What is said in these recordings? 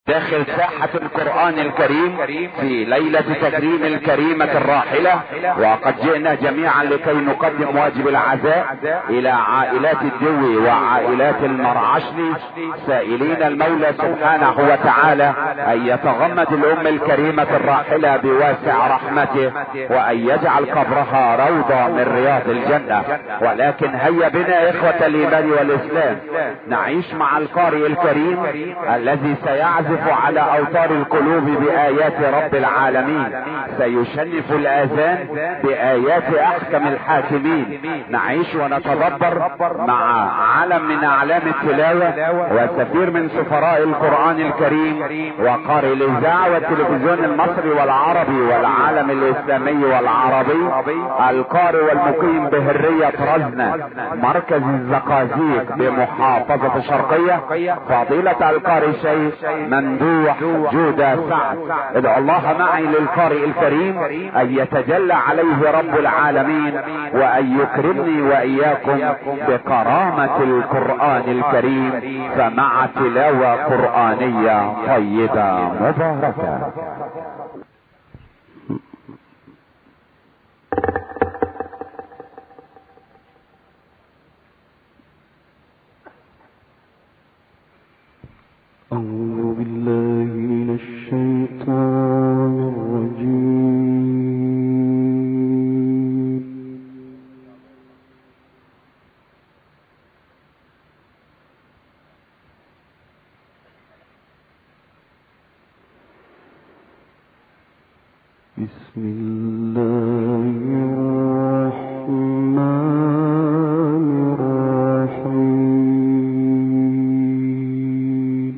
داخل ساحة القرآن الكريم في ليلة تكريم الكريمة الراحلة، وقد جئنا جميعا لكي نقدم واجب العزاء الى عائلات الدوي وعائلات المرعشلي، سائلين المولى سبحانه وتعالى ان يتغمد الام الكريمة الراحلة بواسع رحمته، وان يجعل قبرها روضة من رياض الجنة. ولكن هيا بنا اخوة الايمان والاسلام نعيش مع القارئ الكريم الذي سيعزف على اوتار القلوب بايات رب العالمين، سيشنف الاذان بايات احكم الحاكمين. نعيش ونتدبر مع علم من اعلام التلاوة وسفير من سفراء القرآن الكريم وقارئ الاذاعة والتلفزيون المصري والعربي والعالم الاسلامي والعربي، القارئ والمقيم بهرية رزنة مركز الزقازيق بمحافظة الشرقية، فضيلة القارئ الشيخ ممدوح جودة سعد. ادعو الله معي للقارئ الكريم ان يتجلى عليه رب العالمين وان يكرمني واياكم بكرامة القرآن الكريم، فمع تلاوة قرآنية طيبة مباركة. أعوذ بالله من الشيطان الرجيم. بسم الله الرحمن الرحيم.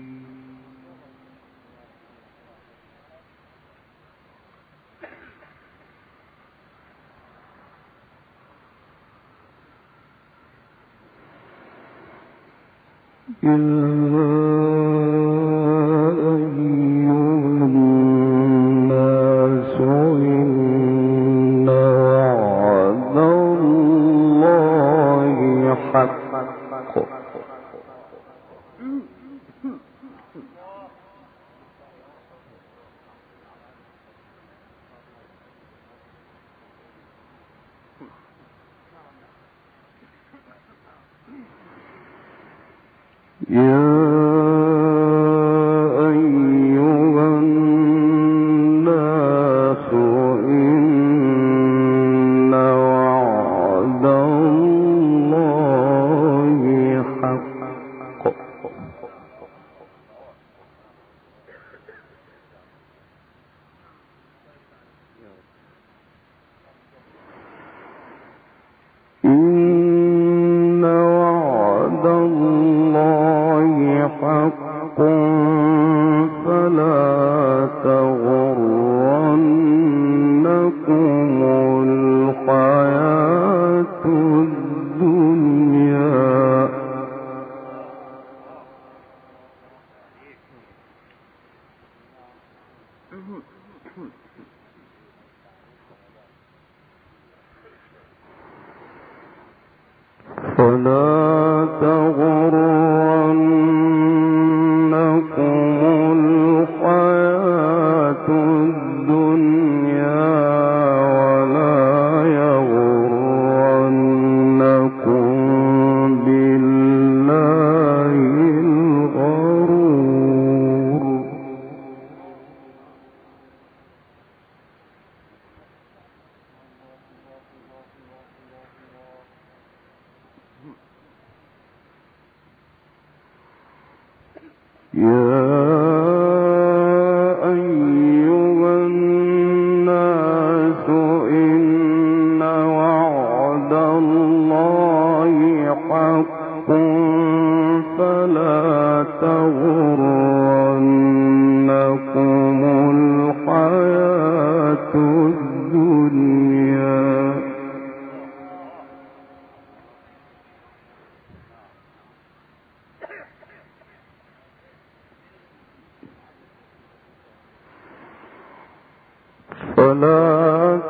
فلا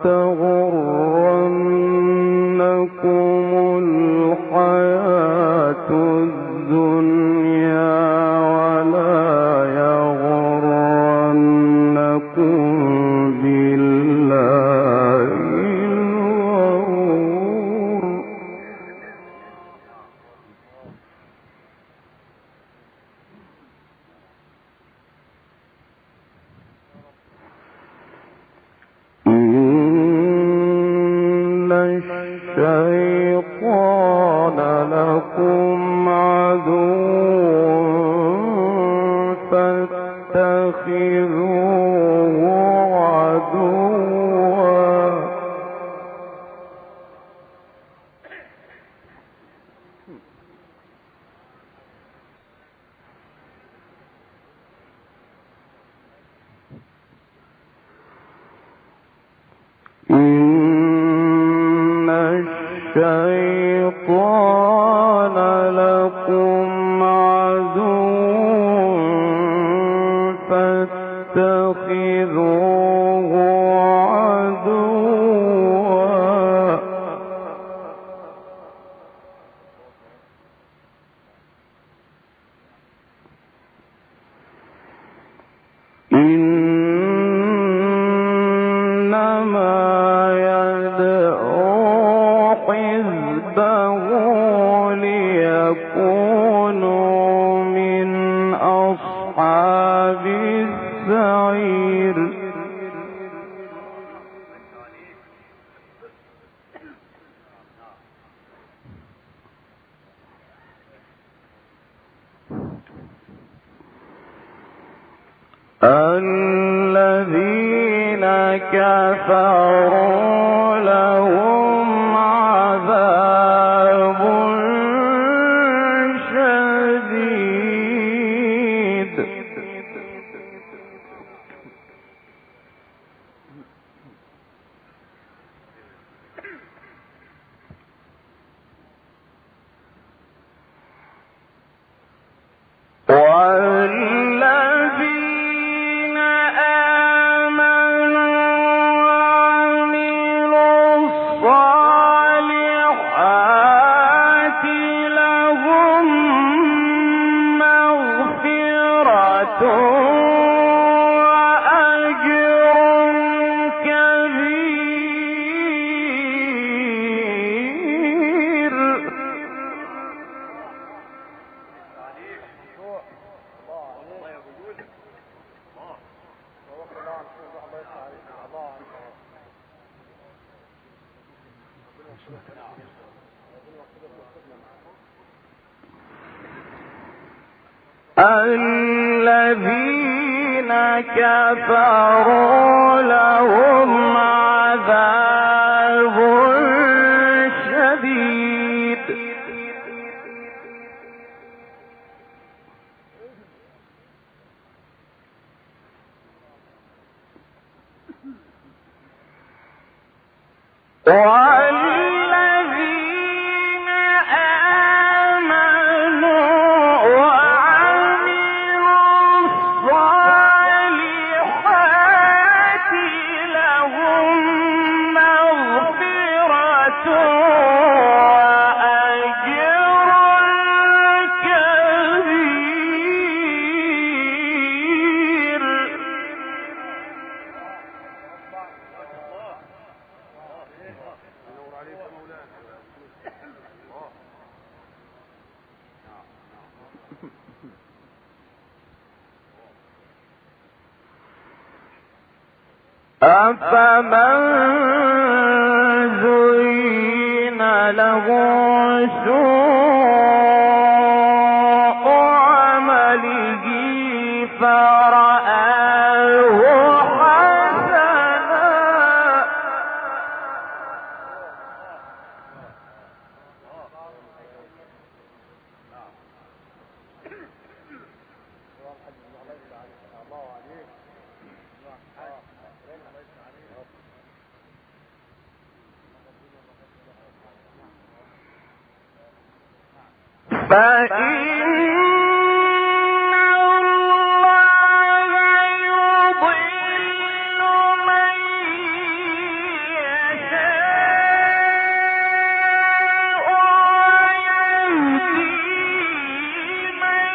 تغرنكم الحياة الدنيا ولا يغرنكم فاتخذوه عدوا إن الشيطان لكم عدو فاتخذوه عدوا إنما يدعو حزبه ليكونوا من أصحاب السعير الذين كفروا لهم عذاب شديد والذين آمنوا وعملوا الصالحات لهم مغفرة وأجر كبير الذين كفروا لهم عذاب شديد والذين آمنوا وعملوا الصالحات لهم مغفرة وأجر كبير أفمن زين له سوء عمله فرآه حسنا فإن الله يضل من يشاء ويهدي من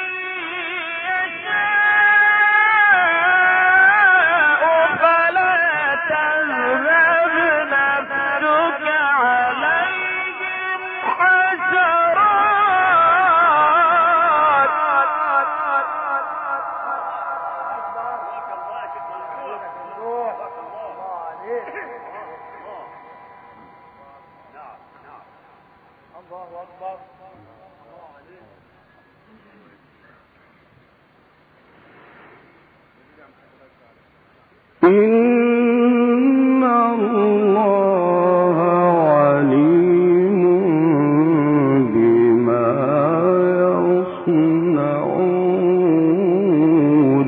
يشاء فلا تذهب نفسك عليهم حسرات إن الله عليم بما يصنعون.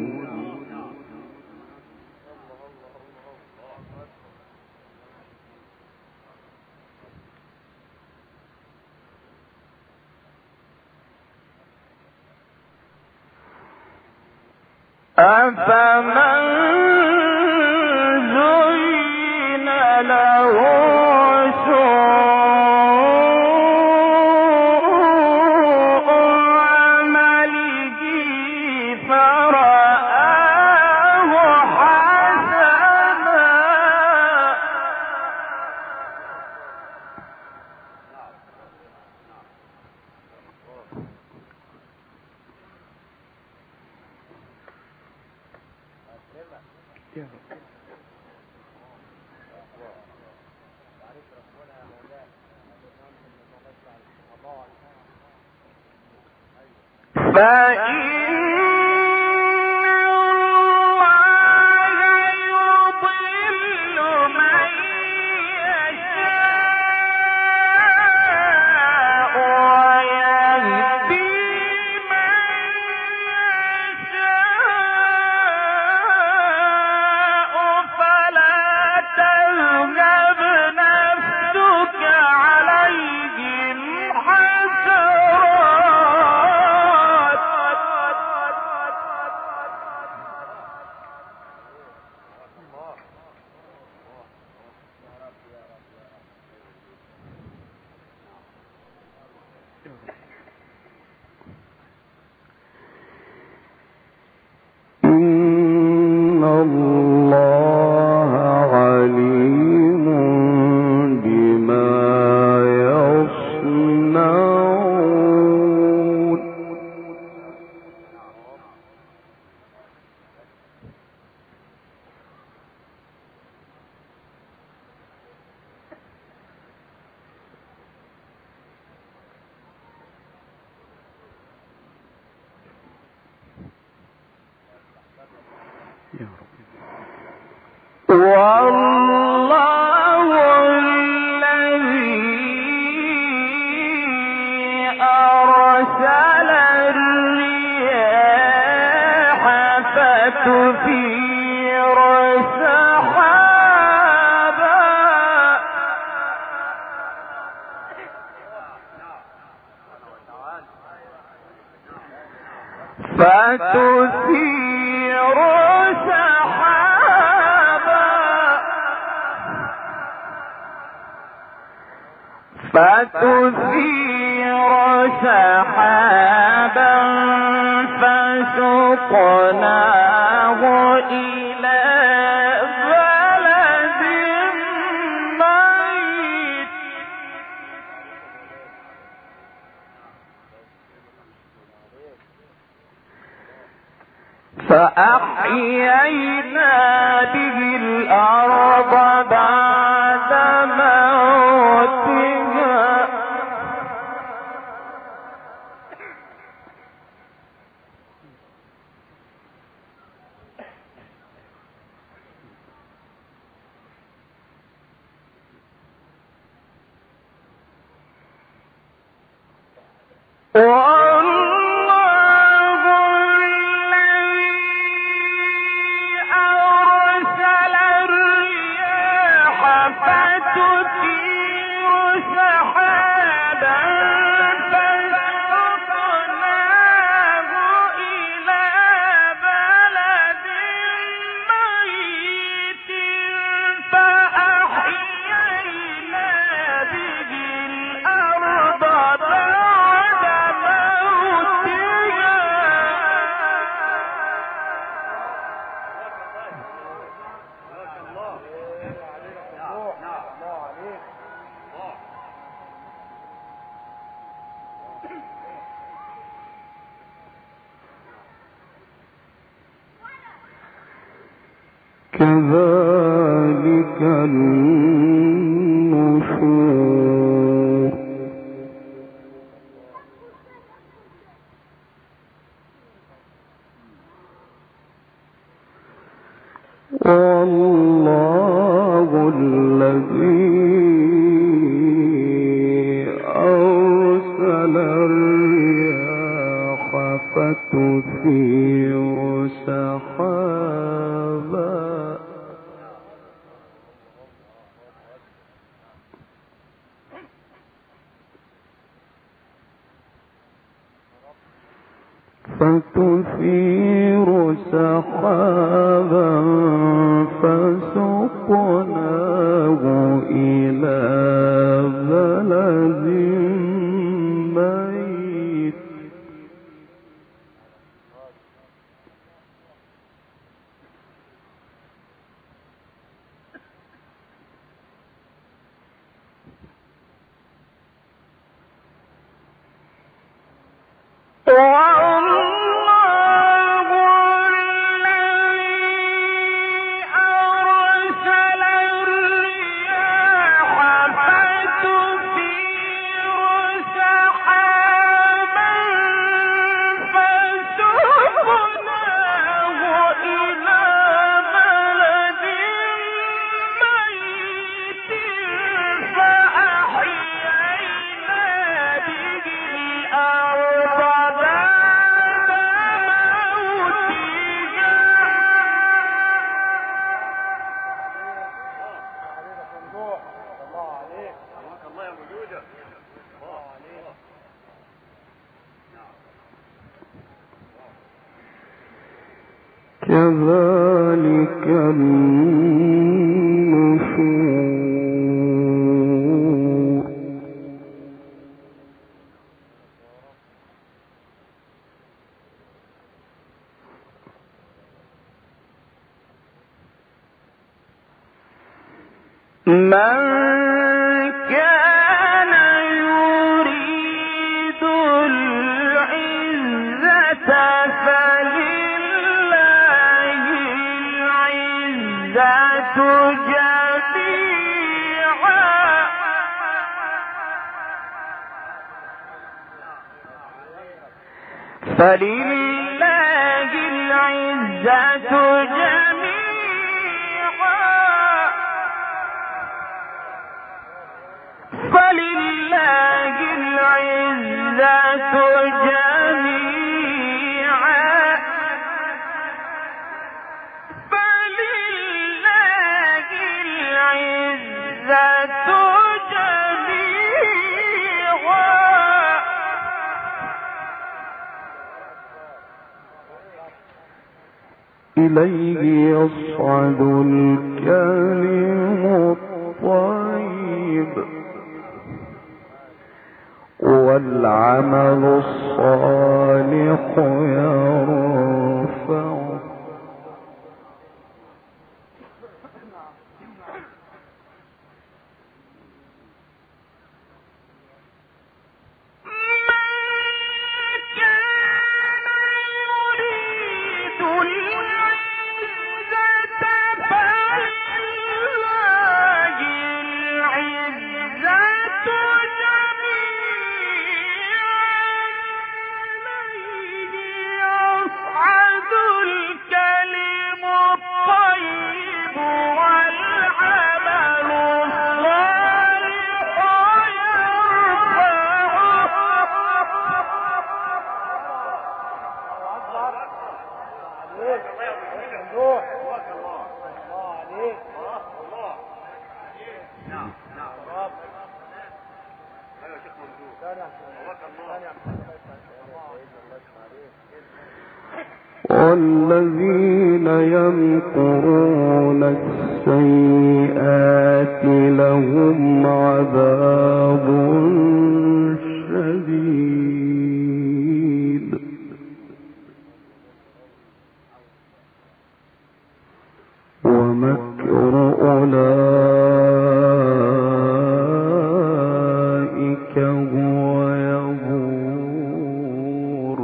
أفمن زين له سوء عمله فرآه حسنا إن الله عليم بما يصنعون. والله الذي أرسل الرياح فتثير سحابا فتثير سحابا فسقناه إلى بلد ميت فأحيينا به الأرض بعد موتها كذلك النشور. والله الذي أرسل الرياح فتثير سحابا فسقناه إلى بلد ميت كذلك النشور من كان يريد العزة فلله العزة جميعا فلله العزة جميعا فلله العزة جميعا فلله العزة جميعا إليه يصعد الكلم الطيب والعمل الصالح يرفعه والذين يمكرون السيئات لهم عذاب شديد ومكر أولئك هو يبور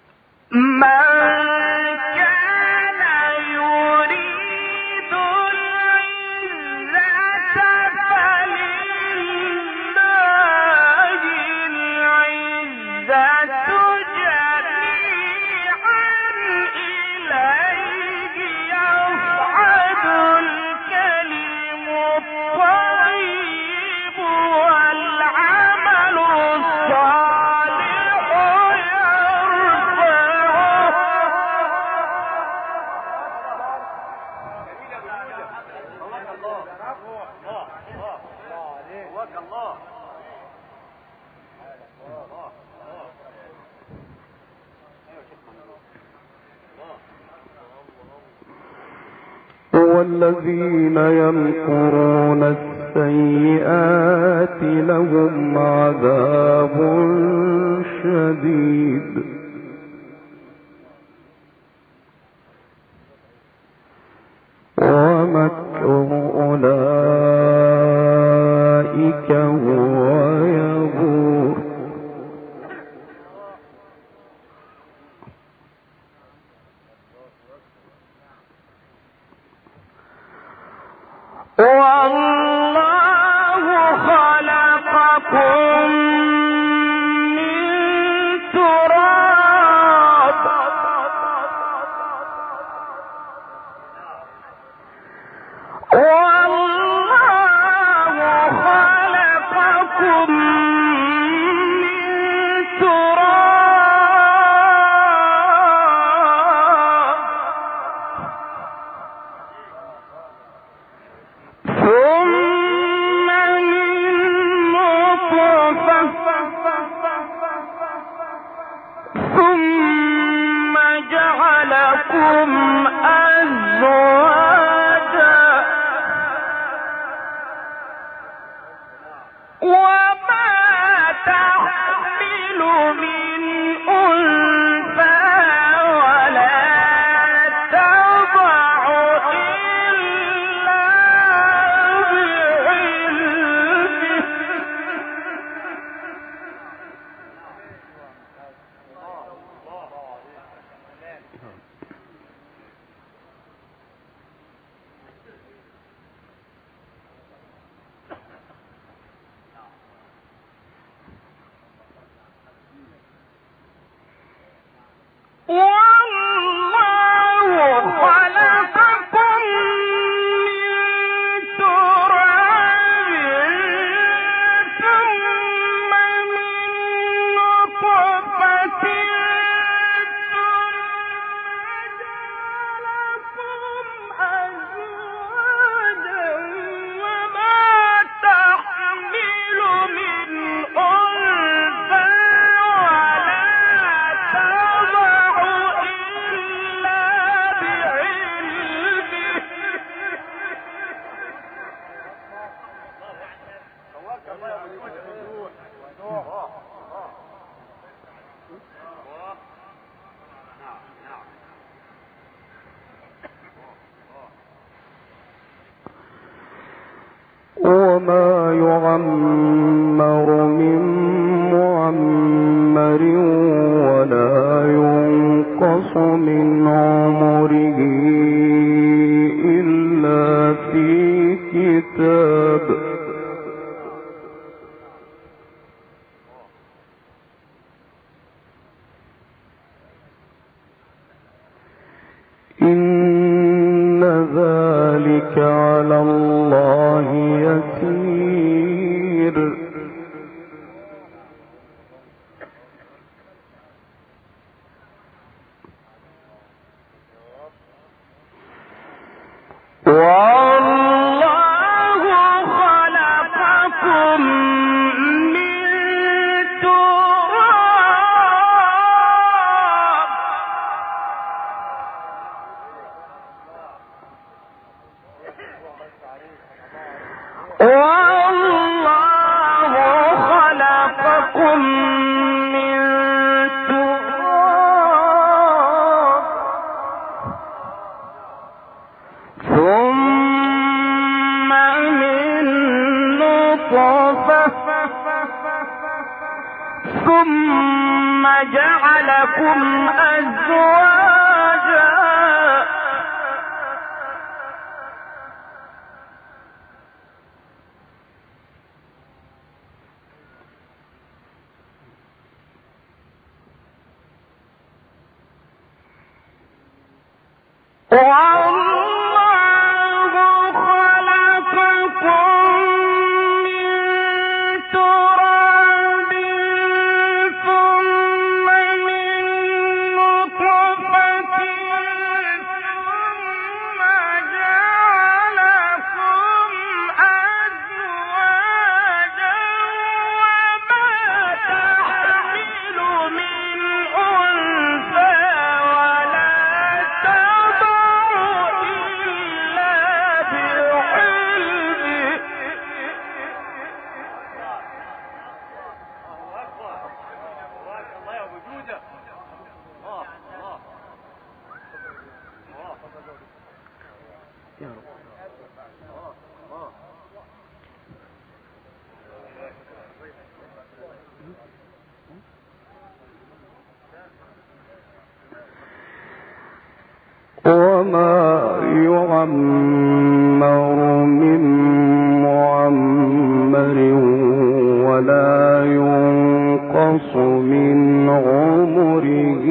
من كان يريد والذين يمكرون السيئات لهم عذاب شديد ومكر أولئك هو يبور والله خلقكم من تراب والله خلقكم من تراب ثم من نطفة ثم جعلكم أزواجا وما تحمل من أنثى ولا تضع إلا بعلمه والله خلقكم من تراب ثم من نطفة ثم جعلكم أزواجا وما تحمل من أنثى ولا تضع إلا بعلمه وما يعمر من معمر ولا ينقص من عمره إلا في كتاب إن ذلك على الله يسير والله خلقكم من تراب والله خلقكم من تراب ثم من نطفة ثم جعلكم أزواجا والله خلقكم من تراب ثم من نطفة ثم جعلكم أزواجا وما يعمر من معمر ولا ينقص من عمره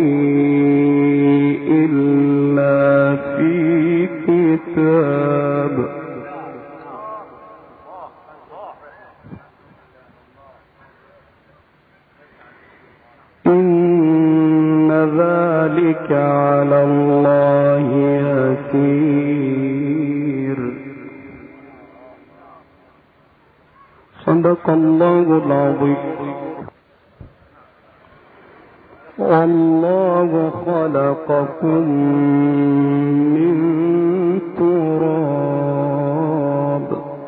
إلا في كتاب إن ذلك على الله يسير. صدق الله العظيم. والله خلقكم من تراب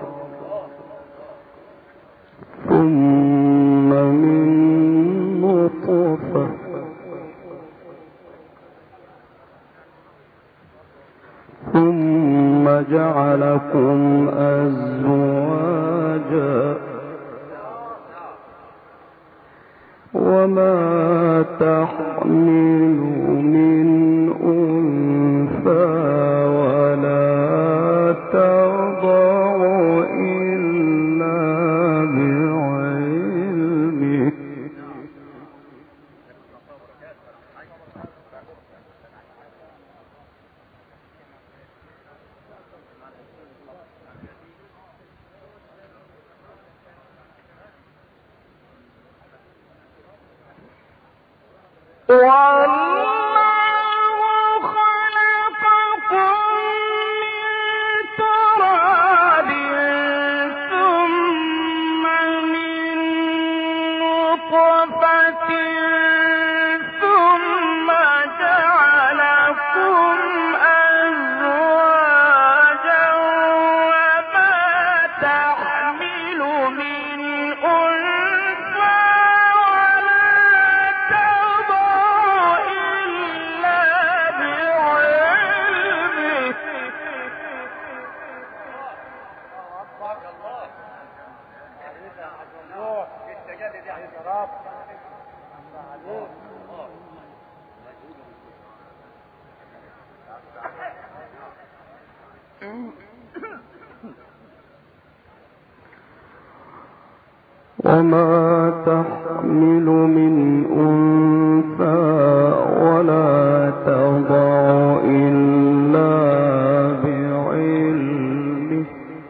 ثم من نطفة ثم جعلكم أزواجا وما تحمل من أنثى ولا تضع إلا بعلمه وما تحمل من أنثى ولا تضع إلا بعلمه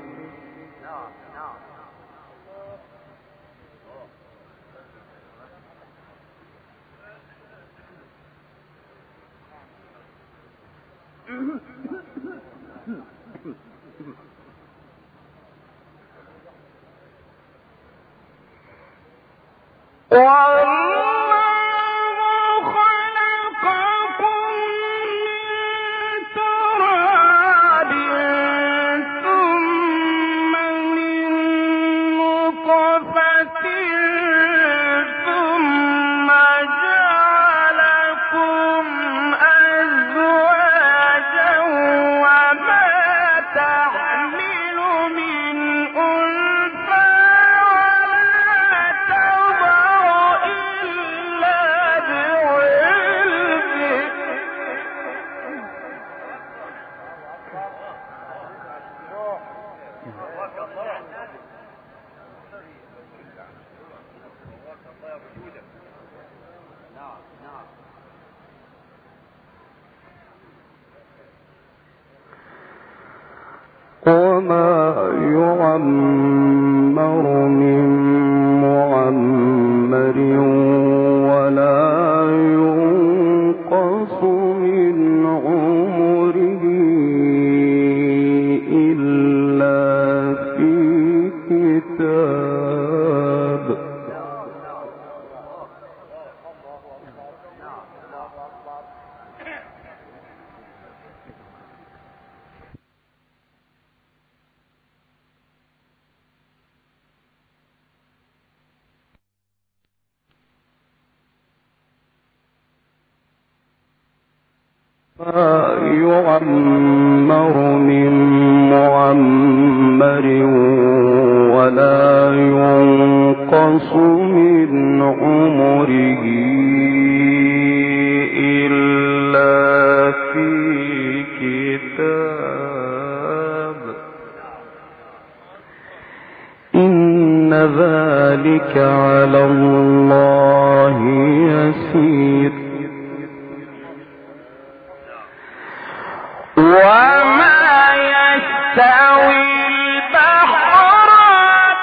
وما يعمر من معمر ولا ينقص من عمره إلا في كتاب يعمر من الحساب إن ذلك على الله يسير وما يستوي البحران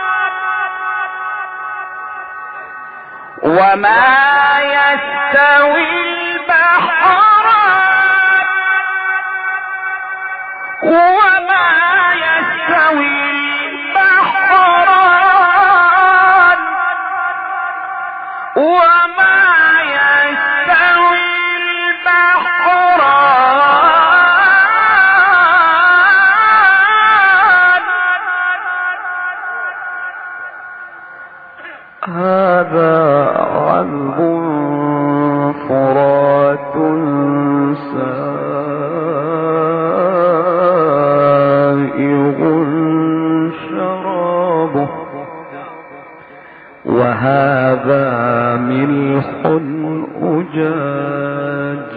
هذا عذب فرات سائغ شرابه وهذا ملح أجاج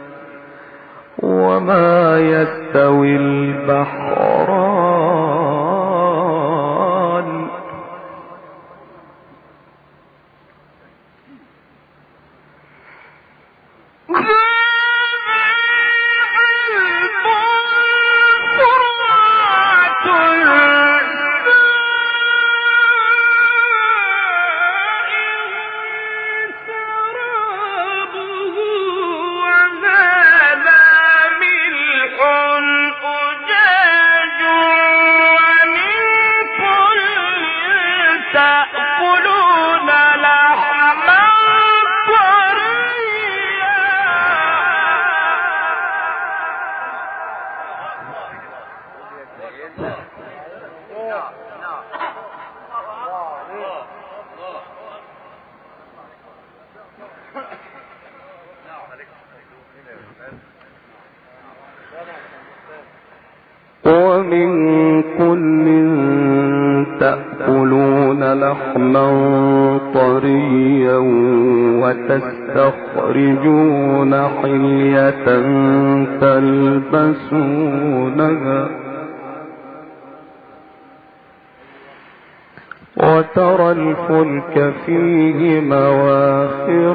وما يستوي البحران ومن كل تأكلون لحما طريا وتستخرجون حلية تلبسونها وترى الفلك فيه مواخر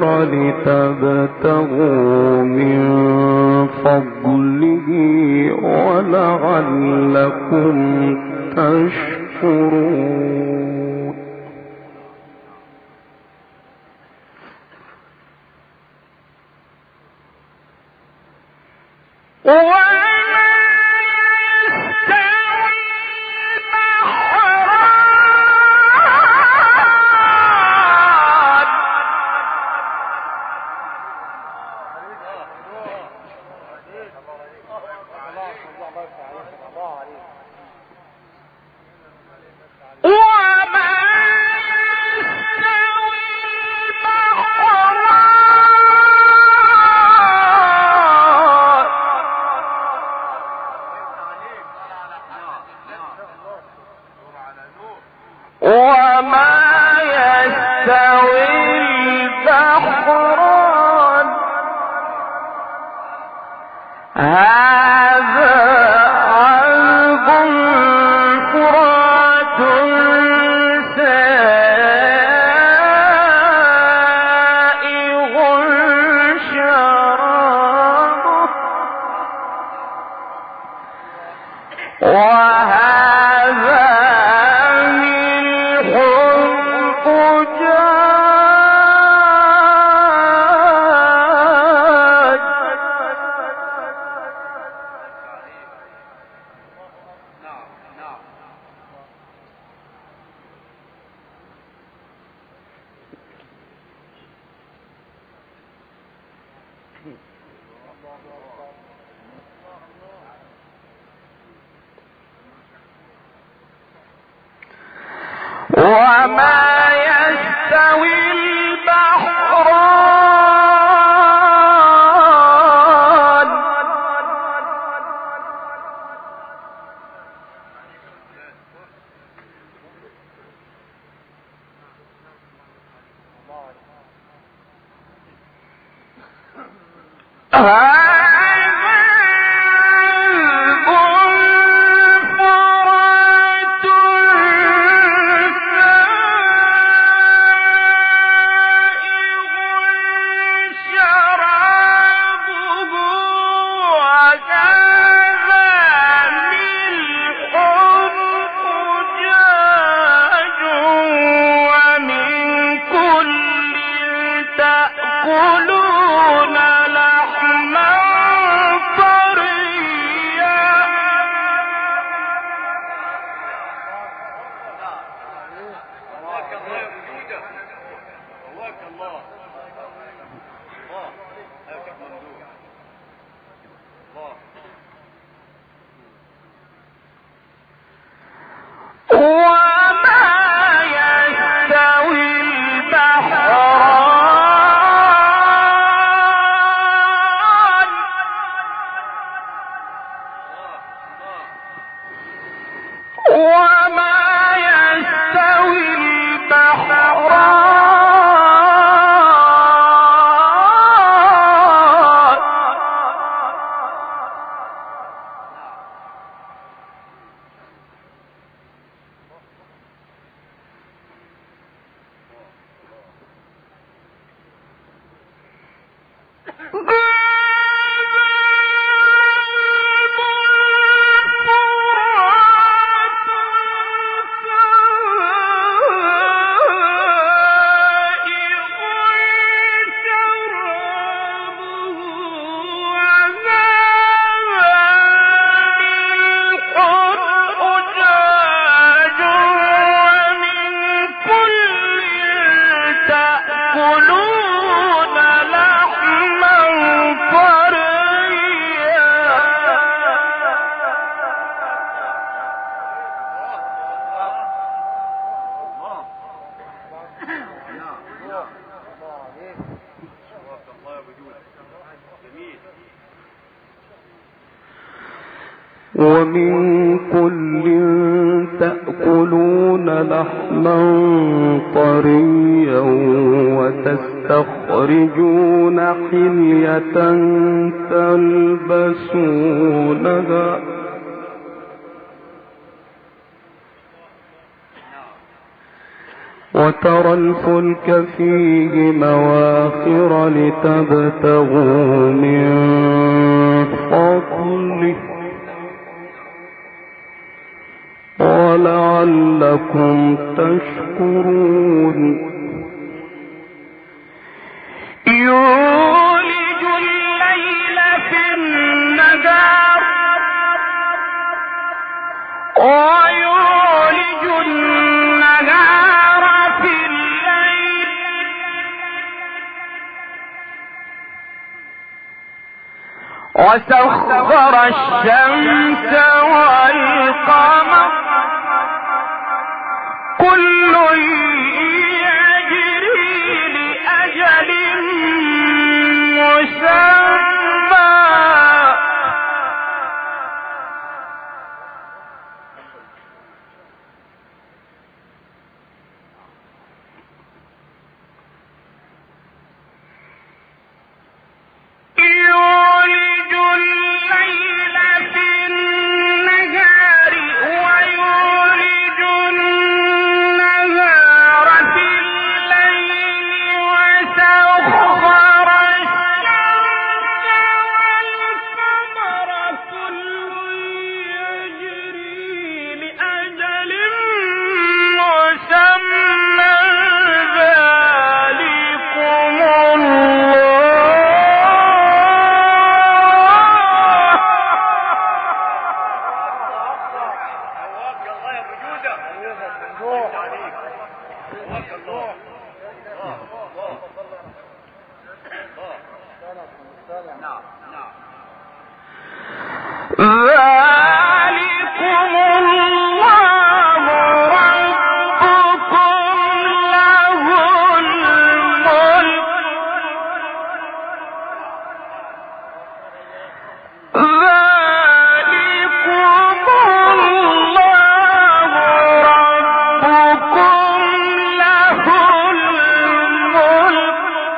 لتبتغوا من فضله ولعلكم تشكرون وما يستوي البحران هذا ومن كل تأكلون لحما طريا وتستخرجون حلية تلبسونها وترى الفلك فيه مواخر لتبتغوا من فضله ولعلكم تشكرون. يولج الليل في النهار ويولج النهار في الليل وسخر الشمس والقمر كل يجري لأجل مسمى يولج الليل في النهار ويولج النهار في الليل وسخر الشمس والقمر كل يجري لأجل مسمى ذلكم ذلكم الله ربكم له الملك ذلكم الله ربكم له الملك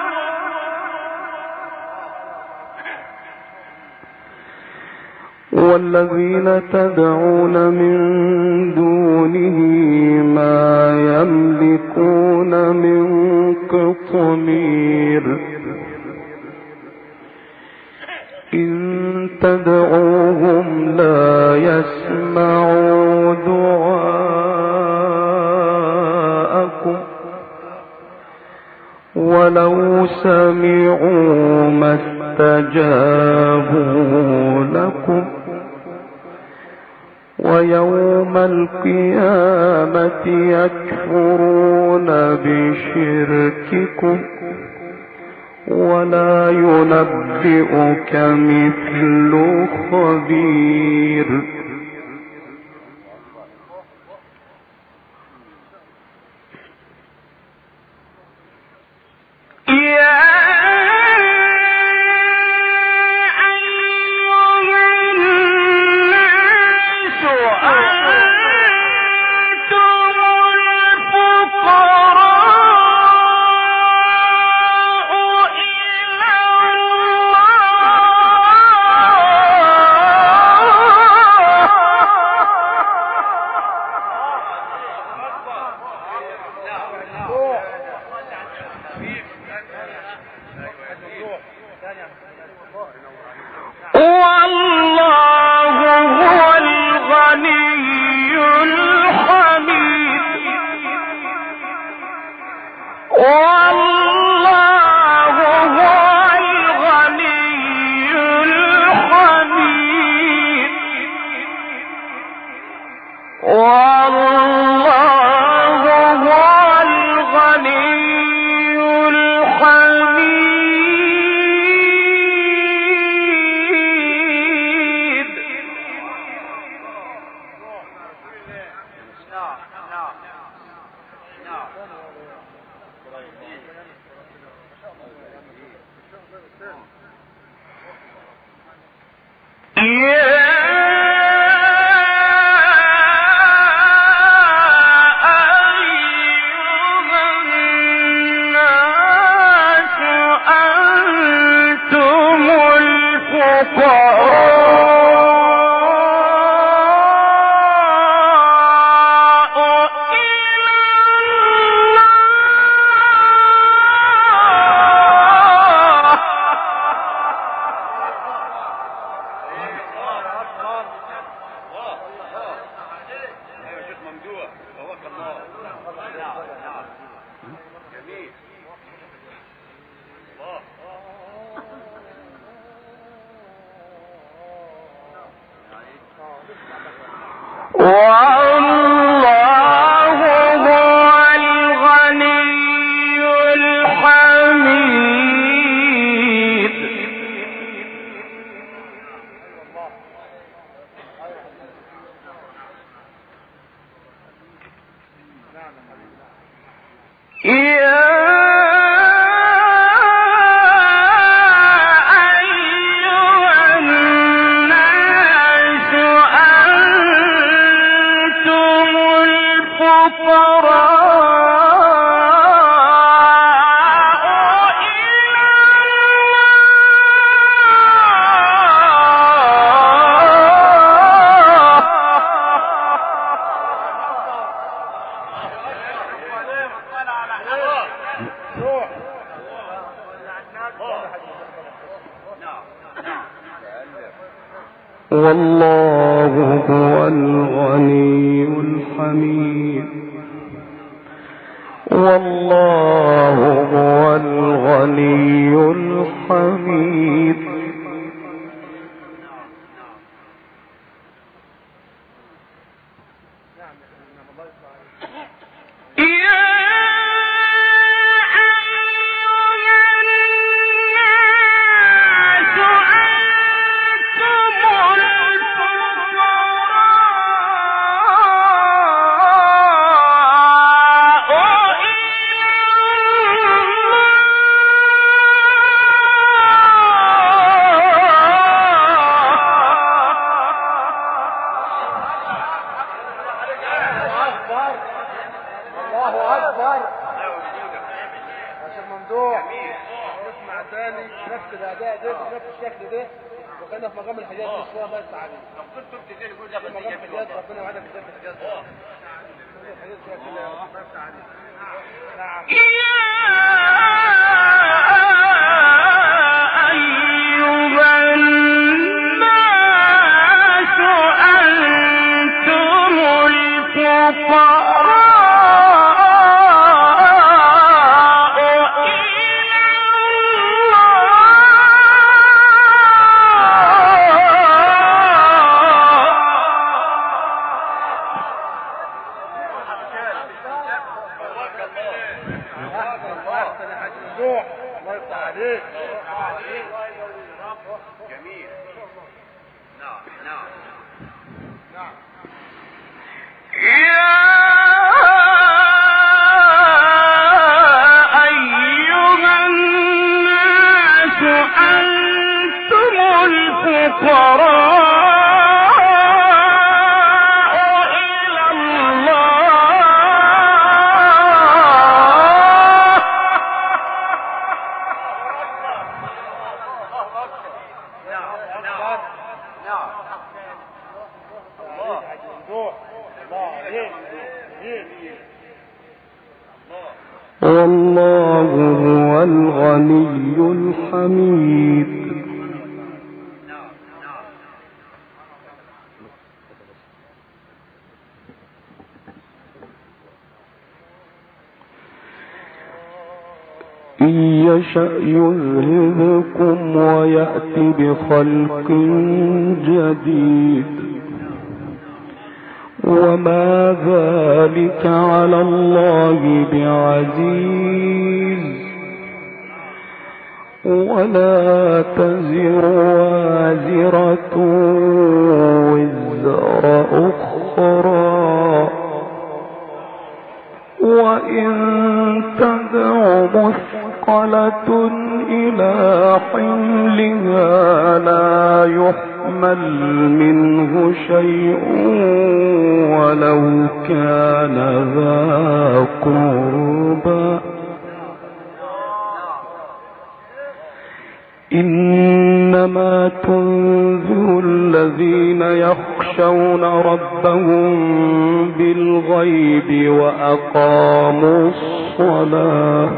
والذين تدعون من دونه ما يملكون من قطمير إن تدعوهم لا يسمعوا دعاءكم ولو سمعوا ما استجابوا لكم ويوم القيامة يكفرون بشرككم ولا ينبئك مثل خبير. والله هو الغني الحميد والله هو الغني الحميد والله هو الغني الحميد إن يشأ يذهبكم ويأتي بخلق جديد وما ذلك على الله بعزيز. ولا تزر وازرة وزر أخرى، وإن تدع مثقلة إلى حملها لا يحمل منه شيء ولو كان ذا قربى. إنما تنذر الذين يخشون ربهم بالغيب وأقاموا الصلاة.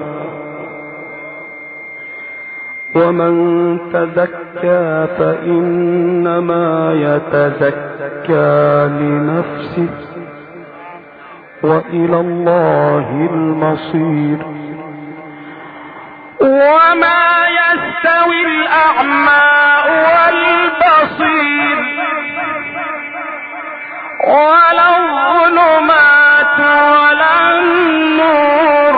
ومن تزكى فإنما يتزكى لنفسه وإلى الله المصير. وما يستوي الأعمى والبصير ولا الظلمات ولا النور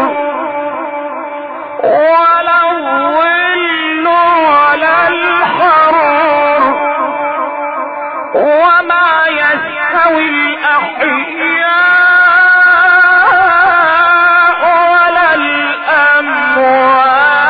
ولا الظل ولا الحرور. وما يستوي الأحياء ولا الأموات.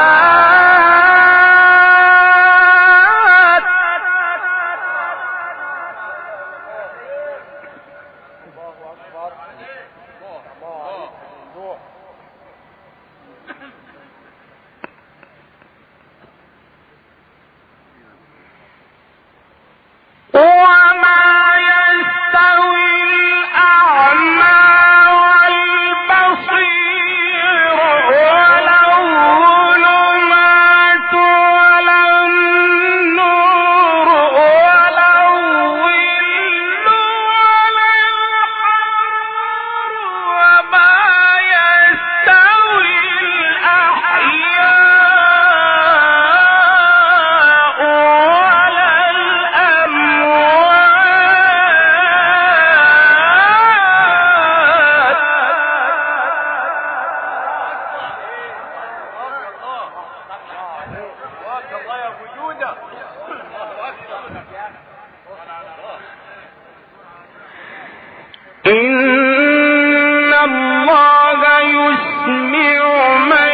إن الله يسمع من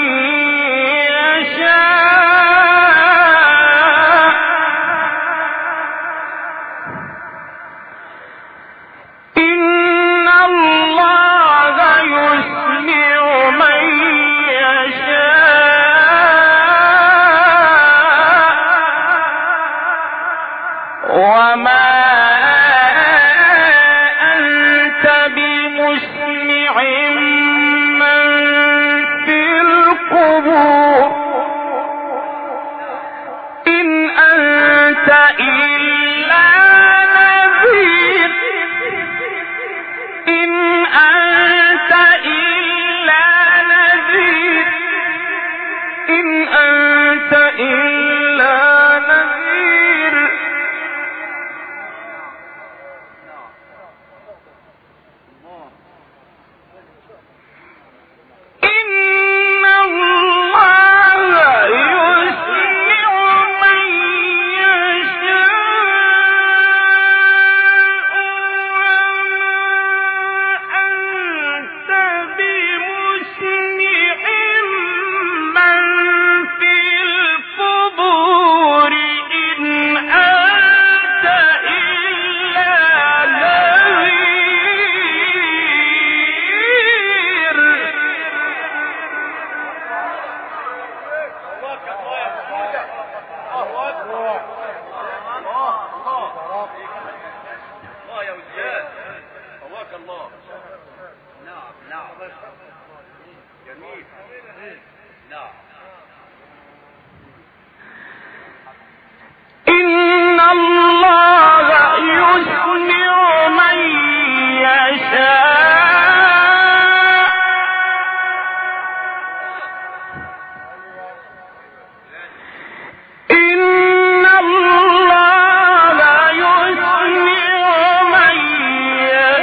يشاء. إن الله يسمع من يشاء. وما إن الله يسمع من يشاء. إن الله يسمع من يشاء.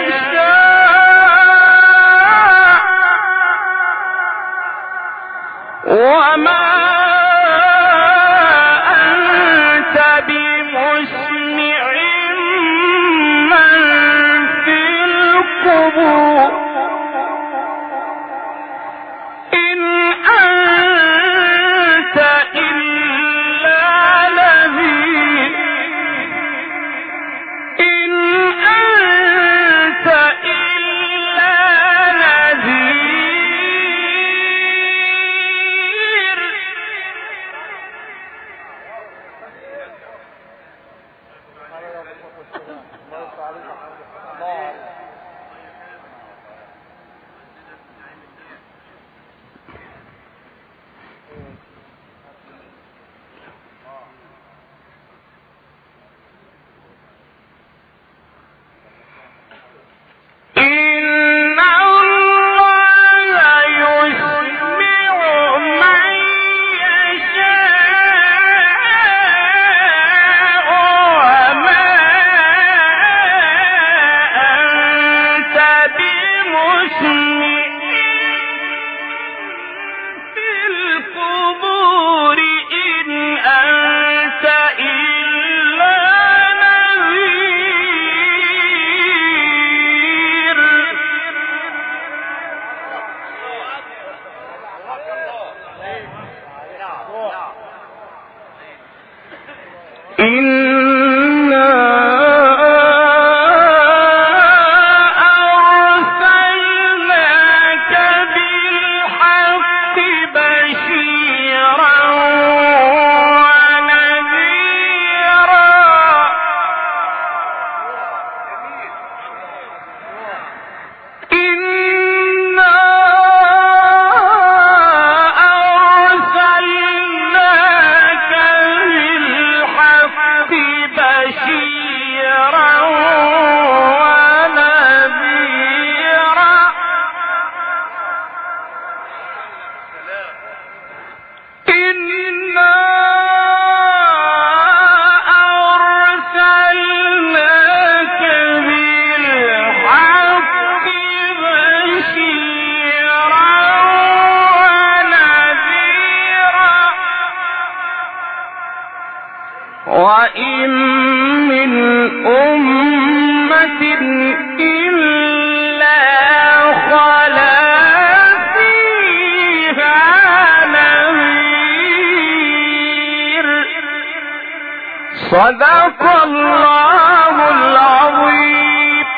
صدق الله العظيم.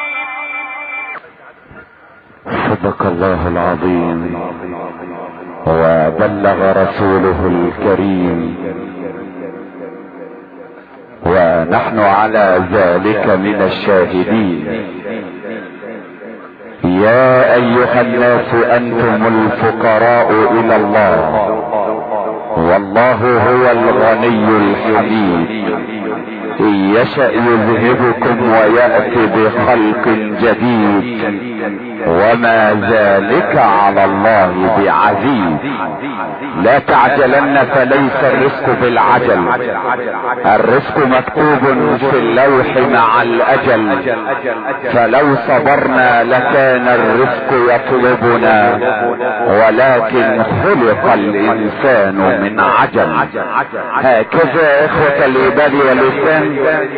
صدق الله العظيم وبلغ رسوله الكريم، ونحن على ذلك من الشاهدين. يا ايها الناس انتم الفقراء الى الله والله هو الغني الحميد، ان يشأ يذهبكم ويأتي بخلق جديد وما ذلك على الله بعزيز. لا تعجلن فليس الرزق بالعجل، الرزق مكتوب في اللوح مع الاجل، فلو صبرنا لكان الرزق يطلبنا ولكن خلق الانسان من عجل. هكذا اخوة الايمان والاسلام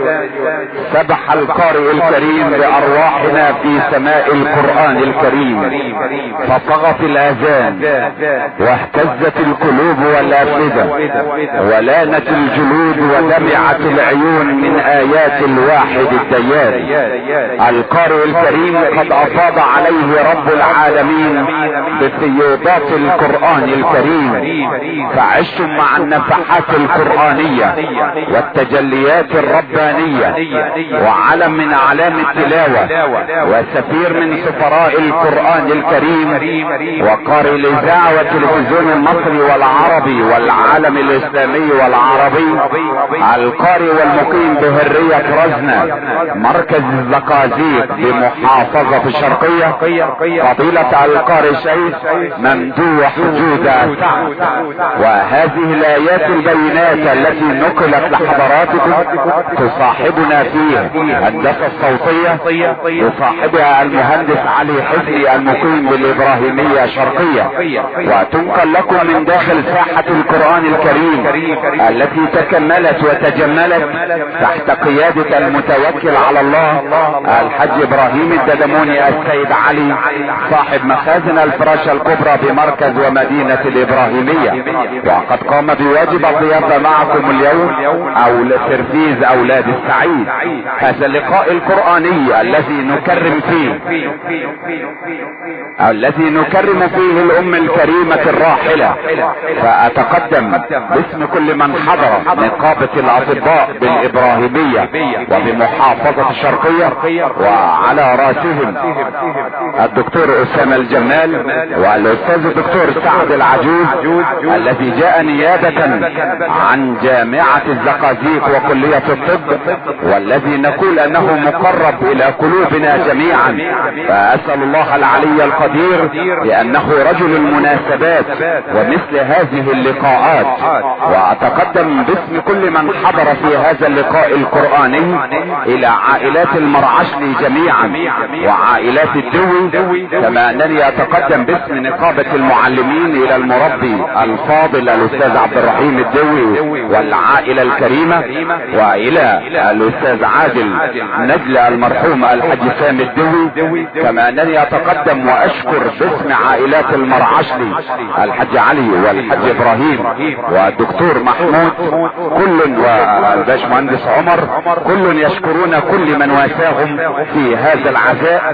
سبح القارئ الكريم بارواحنا في سماء القرآن الكريم، فصغت الاذان واهتزت القلوب والافئدة ولانت الجلود ودمعت العيون من ايات الواحد الديان. القارئ الكريم قد افاض عليه رب العالمين بفيوضات القرآن الكريم، فعشتم مع النفحات القرآنية والتجليات الربانية، وعلم من اعلام التلاوة وسفير من سفراء القرآن الكريم، وقارئ الاذاعة والتلفزيون المصري والعربي والعالم الاسلامي والعربي، القارئ والمقيم بهرية رزنة مركز الزقازيق بمحافظة الشرقية، فضيلة القارئ الشيخ ممدوح جودة سعد. وهذه الايات البينات التي نقلت لحضراتكم تصاحبنا فيها الهندسة الصوتية، يصاحبها المهندس علي حفني المقيم بالابراهيمية شرقية، وتنقل لكم من داخل ساحة القرآن الكريم التي تكملت وتجملت تحت قيادة المتوكل على الله الحاج ابراهيم الددموني السيد علي صاحب مخازن الفراشة الكبرى بمركز ومدينة الابراهيمية، وقد قام بواجب الضيافة معكم اليوم او لترفيز اولاد السعيد. هذا اللقاء القرآني الذي نكرم فيه الام الكريمة الراحلة، فاتقدم باسم كل من حضر نقابة الاطباء بالابراهيمية وبمحافظة الشرقية، وعلى راسهم الدكتور اسامة الجمال والاستاذ الدكتور سعد العجوز الذي جاء نيابة عن جامعة الزقازيق وكلية الطب، والذي نقول انه مقرب الى قلوبنا جميعا. فاسأل الله العلي القدير لانه رجل المناسبات ومثل هذه اللقاءات، واتقدم باسم كل من حضر في هذا اللقاء القرآني الى عائلات المرعشلي جميعا وعائلات الدوي، كما انني اتقدم باسم نقابة المعلمين الى المربي الفاضل الاستاذ عبد الرحيم الدوي والعائلة الكريمة، والى الاستاذ عادل نجل المرحوم الحاج سامي الدوي، كما انني اتقدم واشكر باسم عائلات المرعشلي الحاج علي والحاج ابراهيم والدكتور محمود كل والباشمهندس عمر، كل يشكرون كل من واساهم في هذا العزاء.